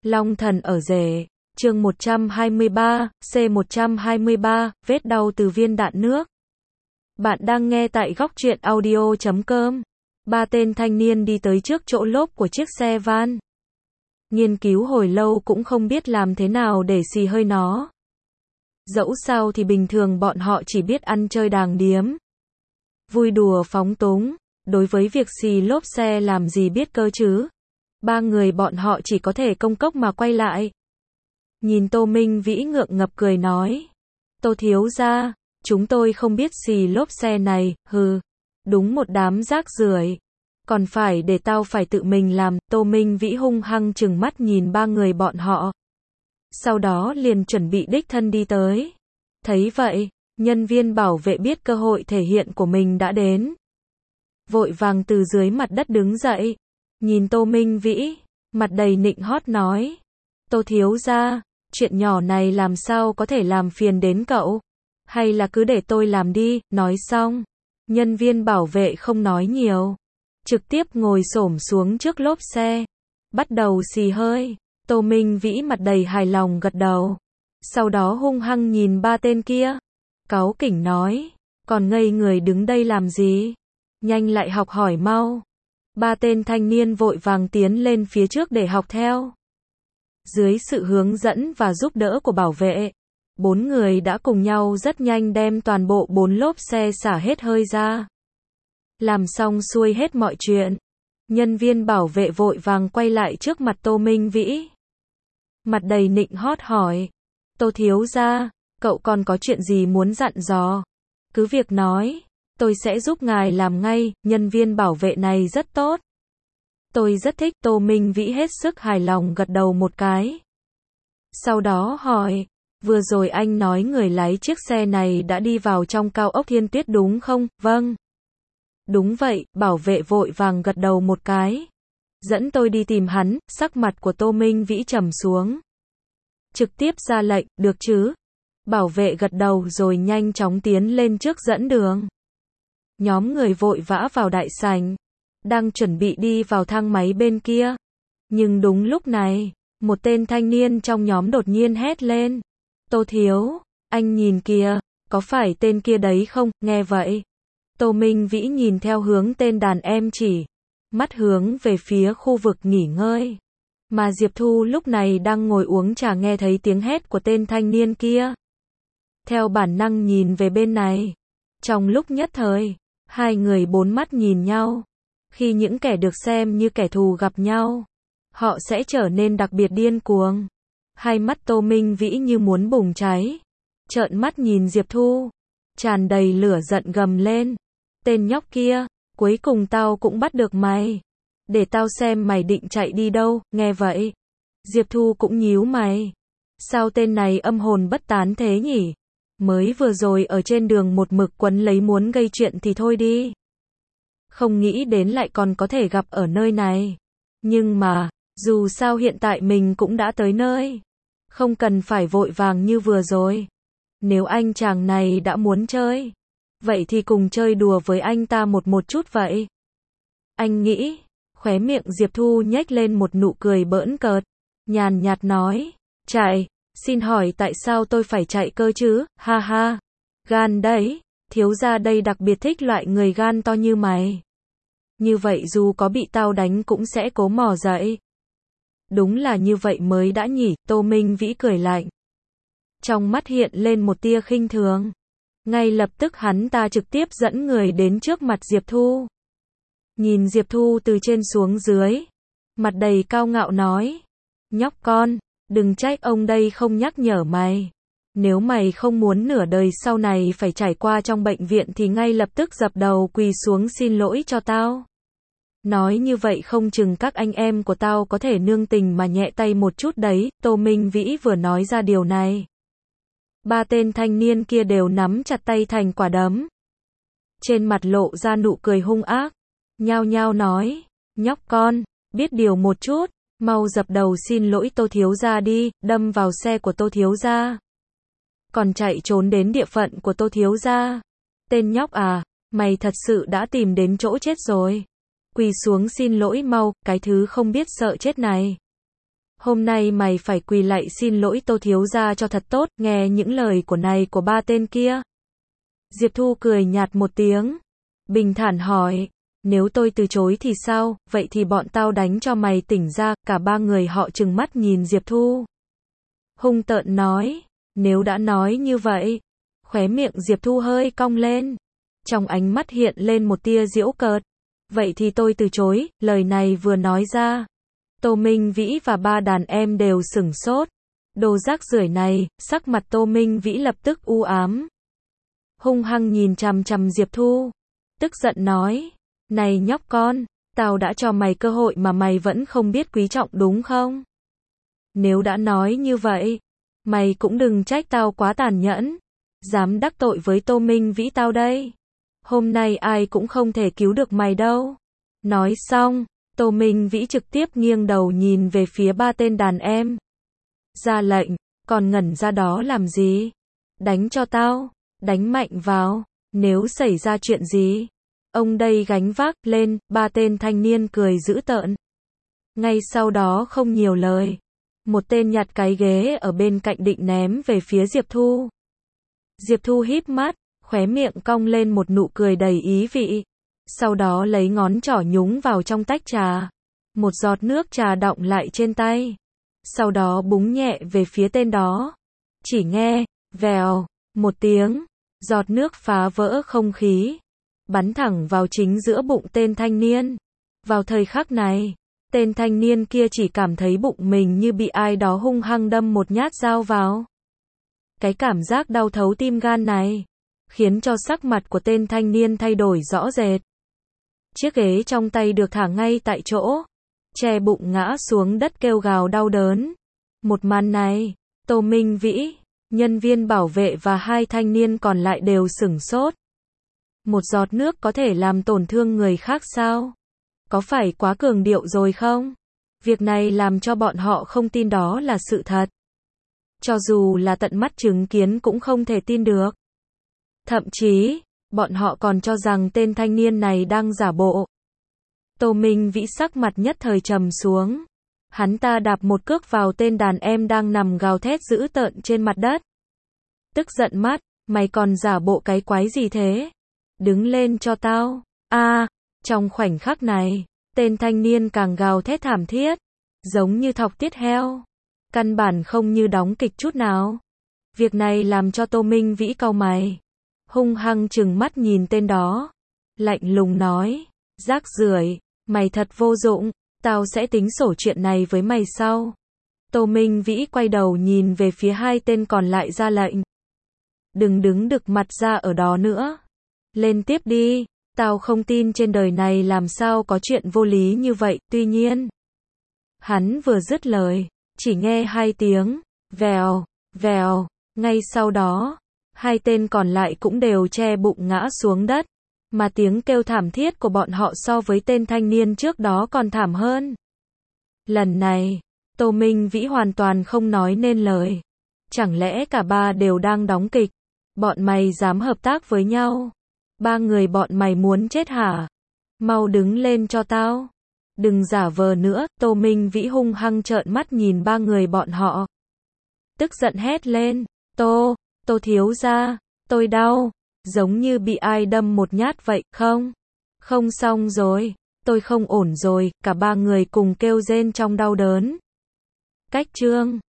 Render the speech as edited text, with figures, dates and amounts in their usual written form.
Long thần ở rể, chương 123, C123, vết đau từ viên đạn nước. Bạn đang nghe tại góc truyện audio.com. Ba tên thanh niên đi tới trước chỗ lốp của chiếc xe van. Nghiên cứu hồi lâu cũng không biết làm thế nào để xì hơi nó. Dẫu sao thì bình thường bọn họ chỉ biết ăn chơi đàng điếm, vui đùa phóng túng, đối với việc xì lốp xe làm gì biết cơ chứ. Ba người bọn họ chỉ có thể công cốc mà quay lại. Nhìn Tô Minh Vĩ ngượng ngập cười nói: Tô thiếu gia, chúng tôi không biết xì lốp xe này, hừ, đúng một đám rác rưởi, còn phải để tao phải tự mình làm. Tô Minh Vĩ hung hăng trừng mắt nhìn ba người bọn họ, sau đó liền chuẩn bị đích thân đi tới. Thấy vậy, nhân viên bảo vệ biết cơ hội thể hiện của mình đã đến, vội vàng từ dưới mặt đất đứng dậy, nhìn Tô Minh Vĩ, mặt đầy nịnh hót nói: Tô thiếu gia, chuyện nhỏ này làm sao có thể làm phiền đến cậu, hay là cứ để tôi làm đi. Nói xong, nhân viên bảo vệ không nói nhiều, trực tiếp ngồi xổm xuống trước lốp xe, bắt đầu xì hơi. Tô Minh Vĩ mặt đầy hài lòng gật đầu, sau đó hung hăng nhìn ba tên kia, cáu kỉnh nói: còn ngây người đứng đây làm gì, nhanh lại học hỏi mau. Ba tên thanh niên vội vàng tiến lên phía trước để học theo. Dưới sự hướng dẫn và giúp đỡ của bảo vệ, bốn người đã cùng nhau rất nhanh đem toàn bộ bốn lốp xe xả hết hơi ra. Làm xong xuôi hết mọi chuyện, nhân viên bảo vệ vội vàng quay lại trước mặt Tô Minh Vĩ, mặt đầy nịnh hót hỏi: Tô thiếu gia, cậu còn có chuyện gì muốn dặn dò, cứ việc nói, tôi sẽ giúp ngài làm ngay. Nhân viên bảo vệ này rất tốt, tôi rất thích. Tô Minh Vĩ hết sức hài lòng gật đầu một cái, sau đó hỏi: vừa rồi anh nói người lái chiếc xe này đã đi vào trong cao ốc Thiên Tuyết đúng không? Vâng, đúng vậy. Bảo vệ vội vàng gật đầu một cái, dẫn tôi đi tìm hắn. Sắc mặt của Tô Minh Vĩ trầm xuống, trực tiếp ra lệnh: được chứ. Bảo vệ gật đầu rồi nhanh chóng tiến lên trước dẫn đường. Nhóm người vội vã vào đại sảnh, đang chuẩn bị đi vào thang máy bên kia. Nhưng đúng lúc này, một tên thanh niên trong nhóm đột nhiên hét lên: Tô thiếu, anh nhìn kìa, có phải tên kia đấy không? Nghe vậy, Tô Minh Vĩ nhìn theo hướng tên đàn em chỉ, mắt hướng về phía khu vực nghỉ ngơi, mà Diệp Thu lúc này đang ngồi uống trà, nghe thấy tiếng hét của tên thanh niên kia, theo bản năng nhìn về bên này. Trong lúc nhất thời, hai người bốn mắt nhìn nhau. Khi những kẻ được xem như kẻ thù gặp nhau, họ sẽ trở nên đặc biệt điên cuồng. Hai mắt Tô Minh Vĩ như muốn bùng cháy, trợn mắt nhìn Diệp Thu, tràn đầy lửa giận gầm lên: tên nhóc kia, cuối cùng tao cũng bắt được mày, để tao xem mày định chạy đi đâu. Nghe vậy, Diệp Thu cũng nhíu mày, sao tên này âm hồn bất tán thế nhỉ, mới vừa rồi ở trên đường một mực quấn lấy muốn gây chuyện thì thôi đi, không nghĩ đến lại còn có thể gặp ở nơi này. Nhưng mà, dù sao hiện tại mình cũng đã tới nơi, không cần phải vội vàng như vừa rồi. Nếu anh chàng này đã muốn chơi, vậy thì cùng chơi đùa với anh ta một chút vậy. Anh nghĩ. Khóe miệng Diệp Thu nhếch lên một nụ cười bỡn cợt, nhàn nhạt nói: chạy, xin hỏi tại sao tôi phải chạy cơ chứ? Ha ha, gan đấy, thiếu gia đây đặc biệt thích loại người gan to như mày. Như vậy dù có bị tao đánh cũng sẽ cố mò dậy. Đúng là như vậy mới đã nhỉ. Tô Minh Vĩ cười lạnh, trong mắt hiện lên một tia khinh thường. Ngay lập tức hắn ta trực tiếp dẫn người đến trước mặt Diệp Thu. Nhìn Diệp Thu từ trên xuống dưới, mặt đầy cao ngạo nói: nhóc con, đừng trách ông đây không nhắc nhở mày. Nếu mày không muốn nửa đời sau này phải trải qua trong bệnh viện thì ngay lập tức dập đầu quỳ xuống xin lỗi cho tao. Nói như vậy không chừng các anh em của tao có thể nương tình mà nhẹ tay một chút đấy. Tô Minh Vĩ vừa nói ra điều này, ba tên thanh niên kia đều nắm chặt tay thành quả đấm, trên mặt lộ ra nụ cười hung ác, nhao nhao nói: nhóc con, biết điều một chút, mau dập đầu xin lỗi Tô thiếu gia đi. Đâm vào xe của Tô thiếu gia, còn chạy trốn đến địa phận của Tô thiếu gia. Tên nhóc à, mày thật sự đã tìm đến chỗ chết rồi. Quỳ xuống xin lỗi mau, cái thứ không biết sợ chết này. Hôm nay mày phải quỳ lạy xin lỗi Tô thiếu gia cho thật tốt, nghe những lời của này của ba tên kia. Diệp Thu cười nhạt một tiếng, bình thản hỏi, nếu tôi từ chối thì sao, vậy thì bọn tao đánh cho mày tỉnh ra, cả ba người họ trừng mắt nhìn Diệp Thu. Hung tợn nói, nếu đã nói như vậy, khóe miệng Diệp Thu hơi cong lên, trong ánh mắt hiện lên một tia giễu cợt. Vậy thì tôi từ chối, lời này vừa nói ra. Tô Minh Vĩ và ba đàn em đều sửng sốt. Đồ rác rưởi này, sắc mặt Tô Minh Vĩ lập tức u ám. Hung hăng nhìn chằm chằm Diệp Thu. Tức giận nói, này nhóc con, tao đã cho mày cơ hội mà mày vẫn không biết quý trọng đúng không? Nếu đã nói như vậy, mày cũng đừng trách tao quá tàn nhẫn. Dám đắc tội với Tô Minh Vĩ tao đây. Hôm nay ai cũng không thể cứu được mày đâu. Nói xong, Tô Minh Vĩ trực tiếp nghiêng đầu nhìn về phía ba tên đàn em. Ra lệnh, còn ngẩn ra đó làm gì? Đánh cho tao, đánh mạnh vào, nếu xảy ra chuyện gì, ông đây gánh vác lên, ba tên thanh niên cười dữ tợn. Ngay sau đó không nhiều lời, một tên nhặt cái ghế ở bên cạnh định ném về phía Diệp Thu. Diệp Thu híp mắt, khóe miệng cong lên một nụ cười đầy ý vị. Sau đó lấy ngón trỏ nhúng vào trong tách trà. Một giọt nước trà đọng lại trên tay. Sau đó búng nhẹ về phía tên đó. Chỉ nghe, vèo, một tiếng, giọt nước phá vỡ không khí. Bắn thẳng vào chính giữa bụng tên thanh niên. Vào thời khắc này, tên thanh niên kia chỉ cảm thấy bụng mình như bị ai đó hung hăng đâm một nhát dao vào. Cái cảm giác đau thấu tim gan này, khiến cho sắc mặt của tên thanh niên thay đổi rõ rệt. Chiếc ghế trong tay được thả ngay tại chỗ, che bụng ngã xuống đất kêu gào đau đớn. Một màn này, Tô Minh Vĩ, nhân viên bảo vệ và hai thanh niên còn lại đều sửng sốt. Một giọt nước có thể làm tổn thương người khác sao? Có phải quá cường điệu rồi không? Việc này làm cho bọn họ không tin đó là sự thật. Cho dù là tận mắt chứng kiến cũng không thể tin được. Thậm chí, bọn họ còn cho rằng tên thanh niên này đang giả bộ. Tô Minh Vĩ sắc mặt nhất thời trầm xuống. Hắn ta đạp một cước vào tên đàn em đang nằm gào thét dữ tợn trên mặt đất. Tức giận mắt, mày còn giả bộ cái quái gì thế? Đứng lên cho tao. Trong khoảnh khắc này, tên thanh niên càng gào thét thảm thiết, giống như thọc tiết heo. Căn bản không như đóng kịch chút nào. Việc này làm cho Tô Minh Vĩ cau mày. Hung hăng trừng mắt nhìn tên đó. Lạnh lùng nói, rác rưởi, mày thật vô dụng, tao sẽ tính sổ chuyện này với mày sau. Tô Minh Vĩ quay đầu nhìn về phía hai tên còn lại ra lệnh. Đừng đứng đực mặt ra ở đó nữa. Lên tiếp đi, tao không tin trên đời này làm sao có chuyện vô lý như vậy, tuy nhiên. Hắn vừa dứt lời, chỉ nghe hai tiếng, vèo, vèo, ngay sau đó, hai tên còn lại cũng đều che bụng ngã xuống đất, mà tiếng kêu thảm thiết của bọn họ so với tên thanh niên trước đó còn thảm hơn. Lần này, Tô Minh Vĩ hoàn toàn không nói nên lời. Chẳng lẽ cả ba đều đang đóng kịch? Bọn mày dám hợp tác với nhau? Ba người bọn mày muốn chết hả? Mau đứng lên cho tao. Đừng giả vờ nữa, Tô Minh Vĩ hung hăng trợn mắt nhìn ba người bọn họ. Tức giận hét lên, Tô thiếu gia, tôi đau, giống như bị ai đâm một nhát vậy, không xong rồi, tôi không ổn rồi, cả ba người cùng kêu rên trong đau đớn. Cách chương